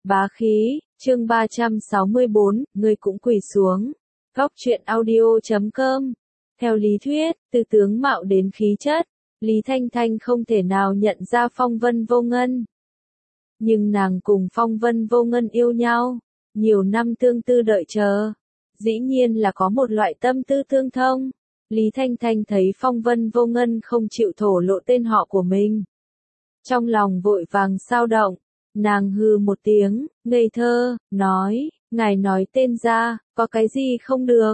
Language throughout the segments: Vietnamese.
Bá khí, chương 364, ngươi cũng quỳ xuống. Góc truyện audio.com. Theo lý thuyết, từ tướng mạo đến khí chất, Lý Thanh Thanh không thể nào nhận ra Phong Vân Vô Ngân. Nhưng nàng cùng Phong Vân Vô Ngân yêu nhau, nhiều năm tương tư đợi chờ, dĩ nhiên là có một loại tâm tư tương thông. Lý Thanh Thanh thấy Phong Vân Vô Ngân không chịu thổ lộ tên họ của mình, trong lòng vội vàng xao động, nàng hừ một tiếng, ngây thơ, nói, ngài nói tên ra, có cái gì không được,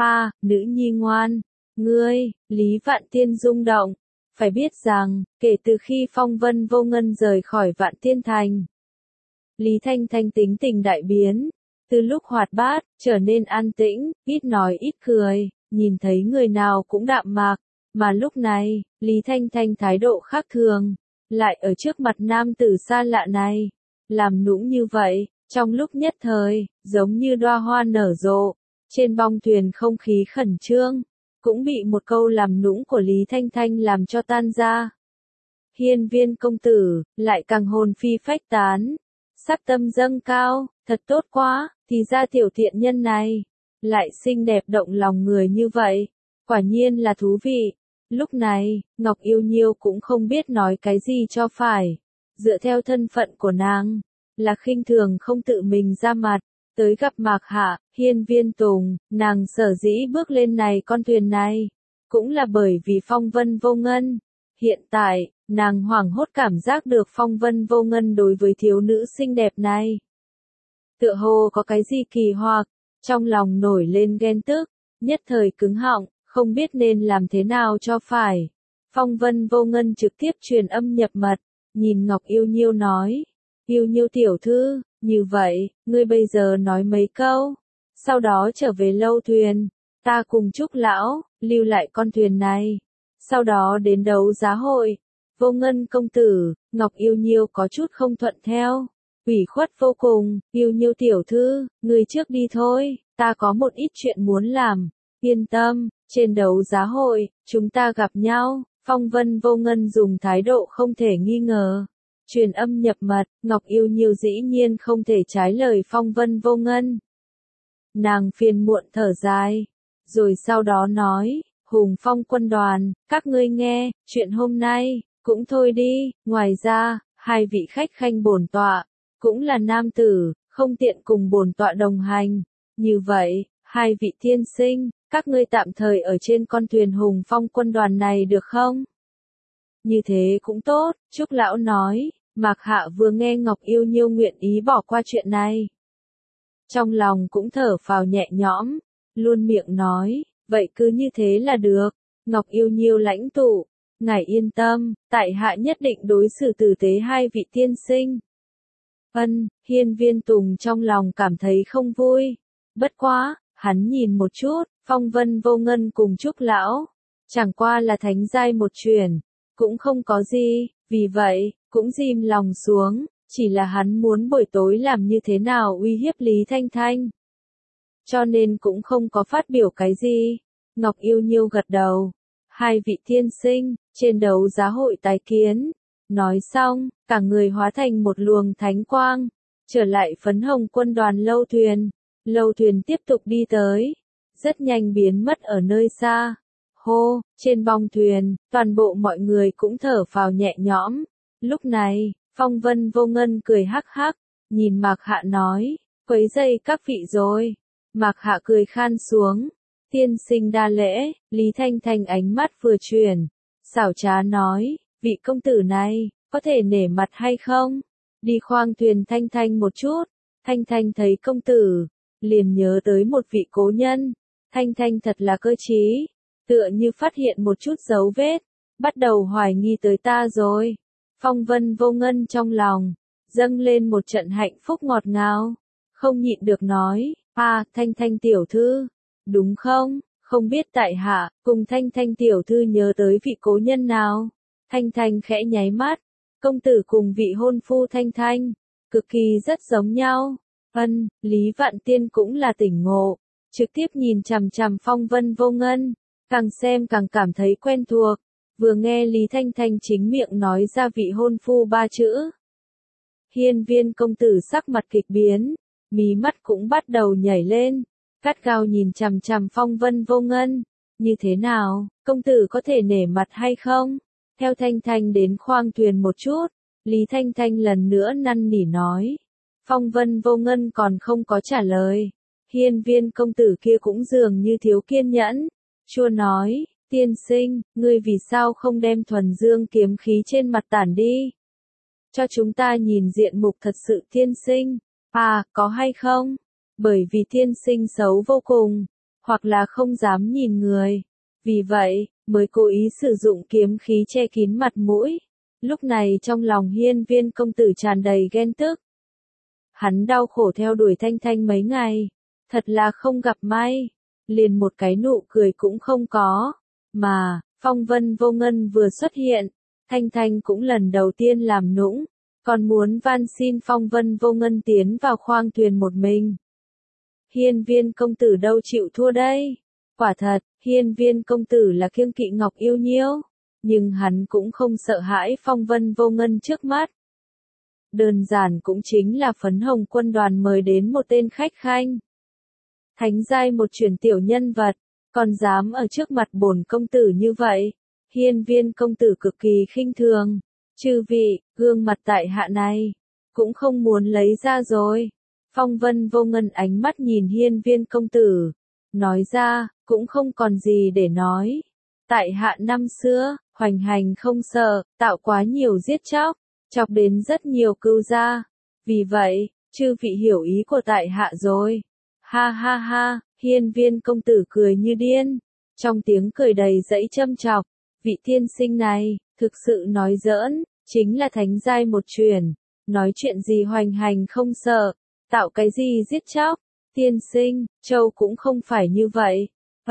nữ nhi ngoan, ngươi, Lý Vạn Tiên rung động, phải biết rằng, kể từ khi Phong Vân Vô Ngân rời khỏi Vạn Tiên Thành, Lý Thanh Thanh tính tình đại biến, từ lúc hoạt bát, trở nên an tĩnh, ít nói ít cười, nhìn thấy người nào cũng đạm mạc, mà lúc này, Lý Thanh Thanh thái độ khác thường, lại ở trước mặt nam tử xa lạ này, làm nũng như vậy, trong lúc nhất thời, giống như đóa hoa nở rộ, trên bong thuyền không khí khẩn trương, cũng bị một câu làm nũng của Lý Thanh Thanh làm cho tan ra. Hiên Viên công tử, lại càng hồn phi phách tán, sắc tâm dâng cao, thật tốt quá, thì ra tiểu thiện nhân này, lại xinh đẹp động lòng người như vậy, quả nhiên là thú vị. Lúc này, Ngọc Yêu Nhiêu cũng không biết nói cái gì cho phải, dựa theo thân phận của nàng, là khinh thường không tự mình ra mặt, tới gặp Mạc Hạ, Hiên Viên Tùng, nàng sở dĩ bước lên này con thuyền này, cũng là bởi vì Phong Vân Vô Ngân. Hiện tại, nàng hoảng hốt cảm giác được Phong Vân Vô Ngân đối với thiếu nữ xinh đẹp này. Tựa hồ có cái gì kỳ hoặc, trong lòng nổi lên ghen tức, nhất thời cứng họng, không biết nên làm thế nào cho phải. Phong Vân Vô Ngân trực tiếp truyền âm nhập mật, nhìn Ngọc Yêu Nhiêu nói, Yêu Nhiêu tiểu thư, như vậy, ngươi bây giờ nói mấy câu, sau đó trở về lâu thuyền, ta cùng Trúc lão, lưu lại con thuyền này, sau đó đến đấu giá hội. Vô Ngân công tử, Ngọc Yêu Nhiêu có chút không thuận theo, ủy khuất vô cùng, Yêu Nhiêu tiểu thư, ngươi trước đi thôi, ta có một ít chuyện muốn làm, yên tâm, trên đấu giá hội, chúng ta gặp nhau. Phong Vân Vô Ngân dùng thái độ không thể nghi ngờ, truyền âm nhập mật, Ngọc Yêu Nhiêu dĩ nhiên không thể trái lời Phong Vân Vô Ngân. Nàng phiền muộn thở dài, rồi sau đó nói, Hùng Phong quân đoàn, các ngươi nghe, chuyện hôm nay, cũng thôi đi, ngoài ra, hai vị khách khanh bổn tọa, cũng là nam tử, không tiện cùng bổn tọa đồng hành, như vậy, hai vị tiên sinh, các ngươi tạm thời ở trên con thuyền Hùng Phong quân đoàn này được không? Như thế cũng tốt, Trúc lão nói, Mạc Hạ vừa nghe Ngọc Yêu Nhiêu nguyện ý bỏ qua chuyện này, trong lòng cũng thở phào nhẹ nhõm, luôn miệng nói, vậy cứ như thế là được. Ngọc Yêu Nhiêu lãnh tụ, ngài yên tâm, tại hạ nhất định đối xử tử tế hai vị tiên sinh. Hiên Viên Tùng trong lòng cảm thấy không vui, bất quá, hắn nhìn một chút, Phong Vân Vô Ngân cùng Trúc lão, chẳng qua là thánh giai một truyền, cũng không có gì, vì vậy, cũng dim lòng xuống, chỉ là hắn muốn buổi tối làm như thế nào uy hiếp Lý Thanh Thanh. Cho nên cũng không có phát biểu cái gì. Ngọc Yêu Nhiêu gật đầu. Hai vị tiên sinh, trên đấu giá hội tái kiến. Nói xong, cả người hóa thành một luồng thánh quang, trở lại phấn hồng quân đoàn lâu thuyền. Lâu thuyền tiếp tục đi tới, rất nhanh biến mất ở nơi xa. Hô, trên bong thuyền, toàn bộ mọi người cũng thở phào nhẹ nhõm. Lúc này, Phong Vân Vô Ngân cười hắc hắc, nhìn Mạc Hạ nói, quấy rầy các vị rồi. Mạc Hạ cười khan xuống, tiên sinh đa lễ. Lý Thanh Thanh ánh mắt vừa chuyển, xảo trá nói, vị công tử này, có thể nể mặt hay không? Đi khoang thuyền Thanh Thanh một chút. Thanh Thanh thấy công tử, liền nhớ tới một vị cố nhân. Thanh Thanh thật là cơ trí, tựa như phát hiện một chút dấu vết, bắt đầu hoài nghi tới ta rồi. Phong Vân Vô Ngân trong lòng, dâng lên một trận hạnh phúc ngọt ngào, không nhịn được nói, Thanh Thanh tiểu thư, đúng không, không biết tại hạ, cùng Thanh Thanh tiểu thư nhớ tới vị cố nhân nào. Thanh Thanh khẽ nháy mắt, công tử cùng vị hôn phu Thanh Thanh, cực kỳ rất giống nhau. Lý Vạn Tiên cũng là tỉnh ngộ, trực tiếp nhìn chằm chằm Phong Vân Vô Ngân, càng xem càng cảm thấy quen thuộc. Vừa nghe Lý Thanh Thanh chính miệng nói ra vị hôn phu ba chữ, Hiên Viên công tử sắc mặt kịch biến, mí mắt cũng bắt đầu nhảy lên, gắt gao nhìn chằm chằm Phong Vân Vô Ngân. Như thế nào, công tử có thể nể mặt hay không? Theo Thanh Thanh đến khoang thuyền một chút, Lý Thanh Thanh lần nữa năn nỉ nói. Phong Vân Vô Ngân còn không có trả lời. Hiên Viên công tử kia cũng dường như thiếu kiên nhẫn. Chua nói, tiên sinh, ngươi vì sao không đem thuần dương kiếm khí trên mặt tản đi? Cho chúng ta nhìn diện mục thật sự tiên sinh. À, có hay không? Bởi vì tiên sinh xấu vô cùng, hoặc là không dám nhìn người. Vì vậy, mới cố ý sử dụng kiếm khí che kín mặt mũi. Lúc này trong lòng Hiên Viên công tử tràn đầy ghen tức. Hắn đau khổ theo đuổi Thanh Thanh mấy ngày, thật là không gặp may, liền một cái nụ cười cũng không có. Mà, Phong Vân Vô Ngân vừa xuất hiện, Thanh Thanh cũng lần đầu tiên làm nũng, còn muốn van xin Phong Vân Vô Ngân tiến vào khoang thuyền một mình. Hiên Viên công tử đâu chịu thua đây? Quả thật, Hiên Viên công tử là kiêng kỵ Ngọc Yêu Nhiêu, nhưng hắn cũng không sợ hãi Phong Vân Vô Ngân trước mắt. Đơn giản cũng chính là Phấn Hồng quân đoàn mời đến một tên khách khanh. Thánh giai một truyền tiểu nhân vật, còn dám ở trước mặt bổn công tử như vậy. Hiên Viên công tử cực kỳ khinh thường. Chư vị, gương mặt tại hạ này, cũng không muốn lấy ra rồi. Phong Vân Vô Ngân ánh mắt nhìn Hiên Viên công tử, nói ra, cũng không còn gì để nói. Tại hạ năm xưa, hoành hành không sợ, tạo quá nhiều giết chóc đến rất nhiều cưu gia. Vì vậy, chư vị hiểu ý của tại hạ rồi. Ha ha ha, Hiên Viên công tử cười như điên, trong tiếng cười đầy dẫy châm chọc. Vị tiên sinh này, thực sự nói giỡn, chính là thánh giai một truyền. Nói chuyện gì hoành hành không sợ, tạo cái gì giết chóc. Tiên sinh, Châu cũng không phải như vậy.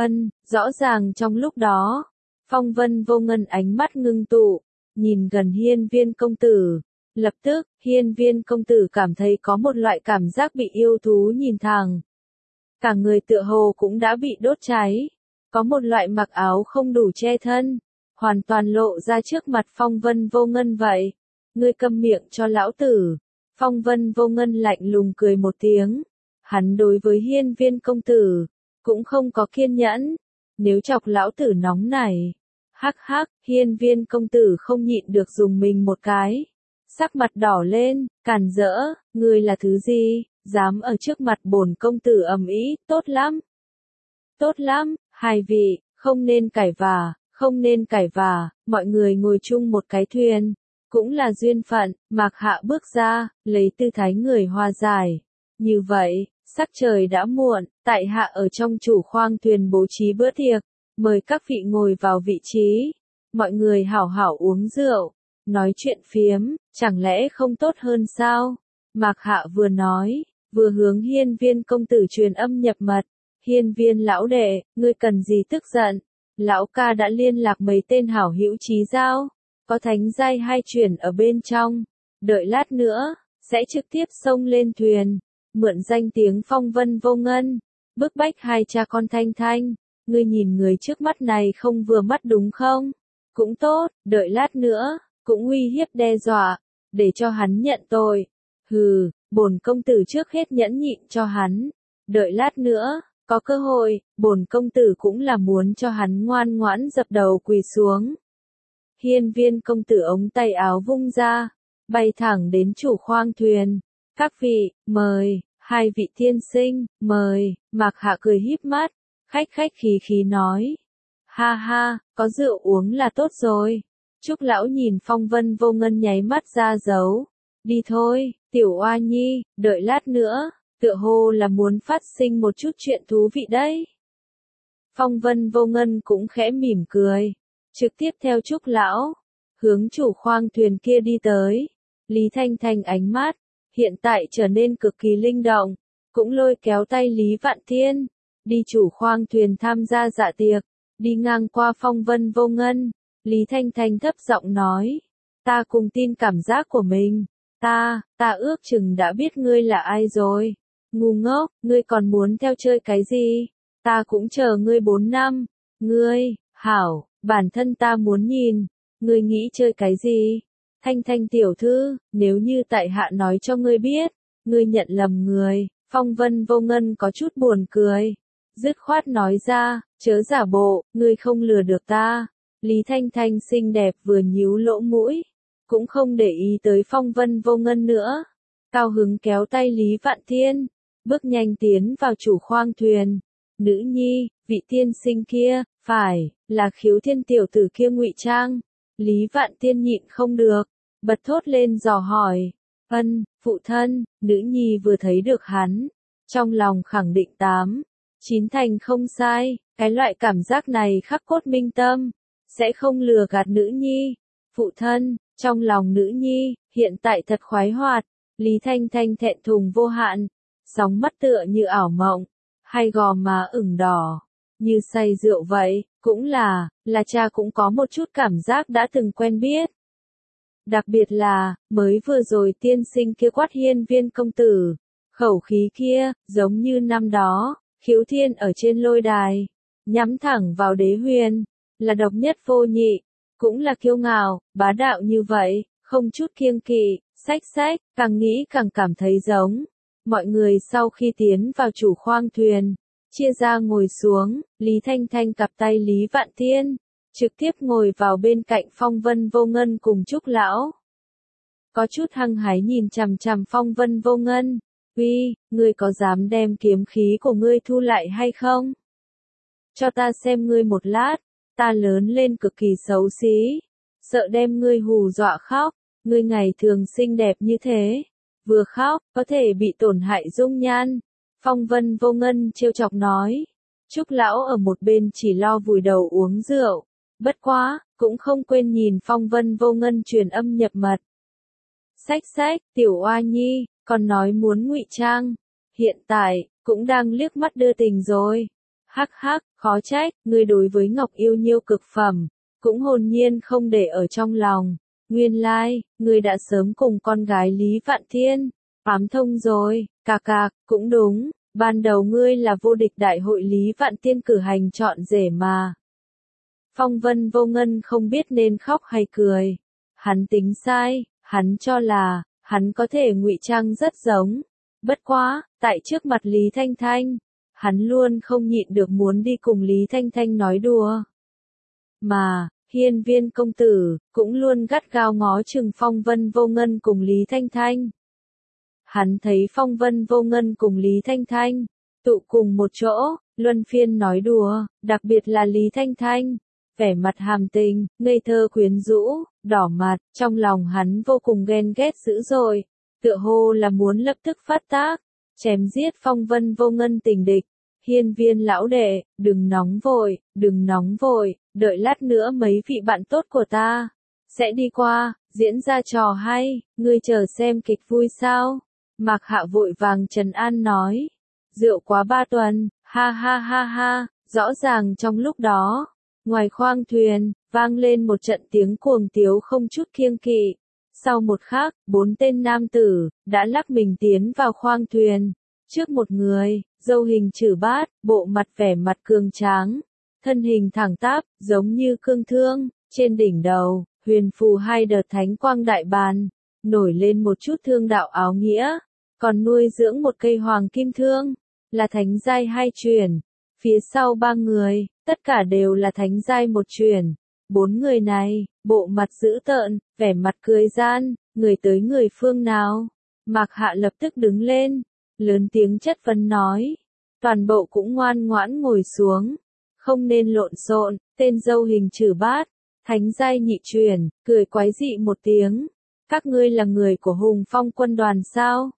Rõ ràng trong lúc đó, Phong Vân Vô Ngân ánh mắt ngưng tụ, nhìn gần Hiên Viên công tử. Lập tức, Hiên Viên công tử cảm thấy có một loại cảm giác bị yêu thú nhìn thẳng. Cả người tựa hồ cũng đã bị đốt cháy. Có một loại mặc áo không đủ che thân, hoàn toàn lộ ra trước mặt Phong Vân Vô Ngân vậy. Ngươi câm miệng cho lão tử. Phong Vân Vô Ngân lạnh lùng cười một tiếng. Hắn đối với Hiên Viên công tử, cũng không có kiên nhẫn. Nếu chọc lão tử nóng này. Hắc hắc, Hiên Viên công tử không nhịn được dùng mình một cái. Sắc mặt đỏ lên, càn rỡ, ngươi là thứ gì, dám ở trước mặt bổn công tử ầm ĩ, tốt lắm. Tốt lắm, hai vị, không nên cãi vã, mọi người ngồi chung một cái thuyền. Cũng là duyên phận, Mạc Hạ bước ra, lấy tư thái người hòa giải. Như vậy, sắc trời đã muộn, tại hạ ở trong chủ khoang thuyền bố trí bữa tiệc, mời các vị ngồi vào vị trí. Mọi người hảo hảo uống rượu, nói chuyện phiếm, chẳng lẽ không tốt hơn sao? Mạc Hạ vừa nói, vừa hướng Hiên Viên công tử truyền âm nhập mật. Hiên Viên lão đệ, ngươi cần gì tức giận? Lão ca đã liên lạc mấy tên hảo hữu chí giao, có thánh giai 2 truyền ở bên trong. Đợi lát nữa, sẽ trực tiếp xông lên thuyền, mượn danh tiếng Phong Vân Vô Ngân, bức bách hai cha con Thanh Thanh. Ngươi nhìn người trước mắt này không vừa mắt đúng không? Cũng tốt, đợi lát nữa, cũng uy hiếp đe dọa, để cho hắn nhận tội. Hừ, bổn công tử trước hết nhẫn nhịn cho hắn. Đợi lát nữa, có cơ hội, bổn công tử cũng là muốn cho hắn ngoan ngoãn dập đầu quỳ xuống. Hiên Viên công tử ống tay áo vung ra, bay thẳng đến chủ khoang thuyền. Các vị, mời, hai vị tiên sinh, mời. Mạc Hạ cười híp mắt, khách khí nói. Ha ha, có rượu uống là tốt rồi. Trúc lão nhìn Phong Vân Vô Ngân nháy mắt ra dấu. Đi thôi, tiểu oa nhi, đợi lát nữa, tựa hồ là muốn phát sinh một chút chuyện thú vị đấy. Phong Vân Vô Ngân cũng khẽ mỉm cười, trực tiếp theo Trúc lão, hướng chủ khoang thuyền kia đi tới. Lý Thanh Thanh ánh mắt, hiện tại trở nên cực kỳ linh động, cũng lôi kéo tay Lý Vạn Thiên, đi chủ khoang thuyền tham gia dạ tiệc. Đi ngang qua Phong Vân Vô Ngân, Lý Thanh Thanh thấp giọng nói, ta cùng tin cảm giác của mình, ta ước chừng đã biết ngươi là ai rồi. Ngu ngốc, ngươi còn muốn theo chơi cái gì? Ta cũng chờ ngươi 4 năm. Ngươi, hảo, bản thân ta muốn nhìn, ngươi nghĩ chơi cái gì? Thanh Thanh tiểu thư, nếu như tại hạ nói cho ngươi biết, ngươi nhận lầm người. Phong Vân Vô Ngân có chút buồn cười. Dứt khoát nói ra, chớ giả bộ, ngươi không lừa được ta. Lý Thanh Thanh xinh đẹp vừa nhíu lỗ mũi, cũng không để ý tới Phong Vân Vô Ngân nữa. Cao hứng kéo tay Lý Vạn Thiên, bước nhanh tiến vào chủ khoang thuyền. Nữ nhi, vị tiên sinh kia, phải, là Khiếu Thiên tiểu tử kia ngụy trang. Lý Vạn Thiên nhịn không được, bật thốt lên dò hỏi. Phụ thân, nữ nhi vừa thấy được hắn. Trong lòng khẳng định 9 thành không sai, cái loại cảm giác này khắc cốt minh tâm, sẽ không lừa gạt nữ nhi. Phụ thân, trong lòng nữ nhi, hiện tại thật khoái hoạt. Lý Thanh Thanh thẹn thùng vô hạn, sóng mắt tựa như ảo mộng, hay gò má ửng đỏ, như say rượu vậy, cũng là cha cũng có một chút cảm giác đã từng quen biết. Đặc biệt là, mới vừa rồi tiên sinh kia quát Hiên Viên công tử, khẩu khí kia, giống như năm đó, Khiếu Thiên ở trên lôi đài, nhắm thẳng vào Đế Huyền, là độc nhất vô nhị, cũng là kiêu ngạo, bá đạo như vậy, không chút kiêng kỵ, xách, càng nghĩ càng cảm thấy giống. Mọi người sau khi tiến vào chủ khoang thuyền, chia ra ngồi xuống, Lý Thanh Thanh cặp tay Lý Vạn Thiên, trực tiếp ngồi vào bên cạnh Phong Vân Vô Ngân cùng Trúc Lão. Có chút hăng hái nhìn chằm chằm Phong Vân Vô Ngân, uy, ngươi có dám đem kiếm khí của ngươi thu lại hay không? Cho ta xem ngươi một lát, ta lớn lên cực kỳ xấu xí, sợ đem ngươi hù dọa khóc, ngươi ngày thường xinh đẹp như thế, vừa khóc, có thể bị tổn hại dung nhan. Phong Vân Vô Ngân trêu chọc nói. Trúc Lão ở một bên chỉ lo vùi đầu uống rượu, bất quá, cũng không quên nhìn Phong Vân Vô Ngân truyền âm nhập mật. Xách, tiểu oa nhi, còn nói muốn ngụy trang, hiện tại, cũng đang liếc mắt đưa tình rồi. Hắc, khó trách, ngươi đối với Ngọc Yêu Nhiêu cực phẩm, cũng hồn nhiên không để ở trong lòng. Nguyên lai, ngươi đã sớm cùng con gái Lý Vạn Thiên ám thông rồi. Cạc, cũng đúng, ban đầu ngươi là vô địch đại hội Lý Vạn Thiên cử hành chọn rể mà. Phong Vân Vô Ngân không biết nên khóc hay cười. Hắn tính sai, hắn cho là hắn có thể ngụy trang rất giống. Bất quá, tại trước mặt Lý Thanh Thanh, hắn luôn không nhịn được muốn đi cùng Lý Thanh Thanh nói đùa. Mà, Hiên Viên công tử, cũng luôn gắt gao ngó chừng Phong Vân Vô Ngân cùng Lý Thanh Thanh. Hắn thấy Phong Vân Vô Ngân cùng Lý Thanh Thanh, tụ cùng một chỗ, luân phiên nói đùa, đặc biệt là Lý Thanh Thanh, vẻ mặt hàm tình, ngây thơ quyến rũ, đỏ mặt, trong lòng hắn vô cùng ghen ghét dữ dội, tựa hồ là muốn lập tức phát tác, chém giết Phong Vân Vô Ngân tình địch. Hiên Viên lão đệ, đừng nóng vội, đợi lát nữa mấy vị bạn tốt của ta sẽ đi qua, diễn ra trò hay, ngươi chờ xem kịch vui sao? Mạc Hạ vội vàng trấn an nói, rượu quá 3 tuần, ha, rõ ràng trong lúc đó, ngoài khoang thuyền, vang lên một trận tiếng cuồng tiếu không chút kiêng kỵ. Sau một khắc, 4 tên nam tử đã lắc mình tiến vào khoang thuyền. Trước một người, râu hình chữ bát, bộ mặt vẻ mặt cường tráng, thân hình thẳng tắp, giống như cương thương, trên đỉnh đầu, huyền phù 2 đợt thánh quang đại bàn, nổi lên một chút thương đạo áo nghĩa, còn nuôi dưỡng một cây hoàng kim thương, là thánh giai 2 truyền. Phía sau 3 người, tất cả đều là thánh giai 1 truyền. 4 người này, bộ mặt dữ tợn, vẻ mặt cười gian, người tới người phương nào? Mạc Hạ lập tức đứng lên, lớn tiếng chất vấn nói. Toàn bộ cũng ngoan ngoãn ngồi xuống, không nên lộn xộn. Tên dâu hình chữ bát, thánh giai nhị truyền, cười quái dị một tiếng. Các ngươi là người của Hùng Phong quân đoàn sao?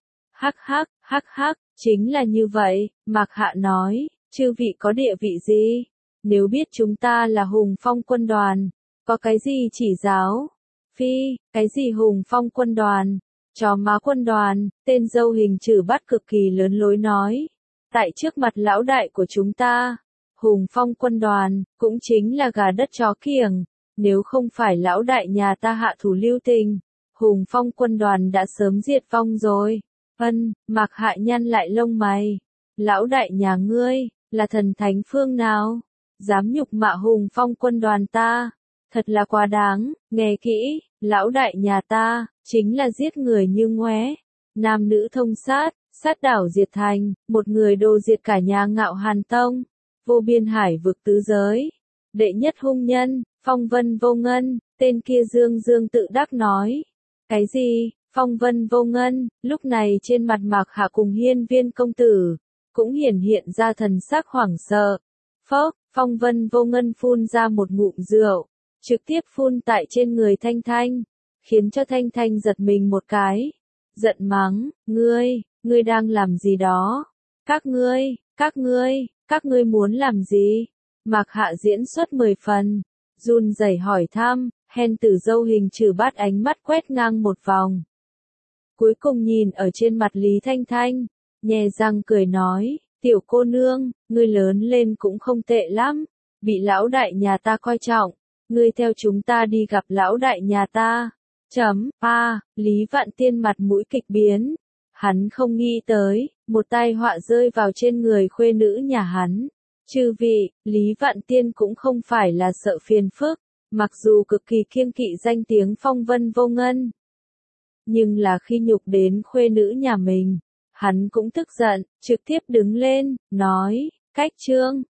Hắc, chính là như vậy, Mạc Hạ nói, chư vị có địa vị gì? Nếu biết chúng ta là Hùng Phong quân đoàn, có cái gì chỉ giáo? Phi, cái gì Hùng Phong quân đoàn? Chó má quân đoàn, tên dâu hình chữ bát cực kỳ lớn lối nói. Tại trước mặt lão đại của chúng ta, Hùng Phong quân đoàn, cũng chính là gà đất chó kiểng. Nếu không phải lão đại nhà ta hạ thủ lưu tình, Hùng Phong quân đoàn đã sớm diệt vong rồi. Mạc Hạ nhăn lại lông mày. Lão đại nhà ngươi, là thần thánh phương nào? Dám nhục mạ Hùng Phong quân đoàn ta. Thật là quá đáng, nghe kỹ, lão đại nhà ta, chính là giết người như ngoé. Nam nữ thông sát, sát đảo diệt thành, một người đồ diệt cả nhà Ngạo Hàn Tông. Vô biên hải vực tứ giới. Đệ nhất hung nhân, Phong Vân Vô Ngân, tên kia Dương Dương tự đắc nói. Cái gì, Phong Vân Vô Ngân, lúc này trên mặt Mạc Hạ cùng Hiên Viên công tử, cũng hiển hiện ra thần sắc hoảng sợ. Phốc, Phong Vân Vô Ngân phun ra một ngụm rượu, trực tiếp phun tại trên người Thanh Thanh, khiến cho Thanh Thanh giật mình một cái. Giận mắng, ngươi đang làm gì đó? Các ngươi muốn làm gì? Mạc Hạ diễn xuất 10 phần, run rẩy hỏi thăm, hen tử dâu hình trừ bát ánh mắt quét ngang một vòng. Cuối cùng nhìn ở trên mặt Lý Thanh Thanh, nhè răng cười nói, tiểu cô nương, ngươi lớn lên cũng không tệ lắm, bị lão đại nhà ta coi trọng, ngươi theo chúng ta đi gặp lão đại nhà ta. Lý Vạn Tiên mặt mũi kịch biến, hắn không nghĩ tới, một tai họa rơi vào trên người khuê nữ nhà hắn. Chư vị, Lý Vạn Tiên cũng không phải là sợ phiền phức, mặc dù cực kỳ kiêng kỵ danh tiếng Phong Vân Vô Ngân. Nhưng là khi nhục đến khuê nữ nhà mình, hắn cũng tức giận, trực tiếp đứng lên, nói, cách trương,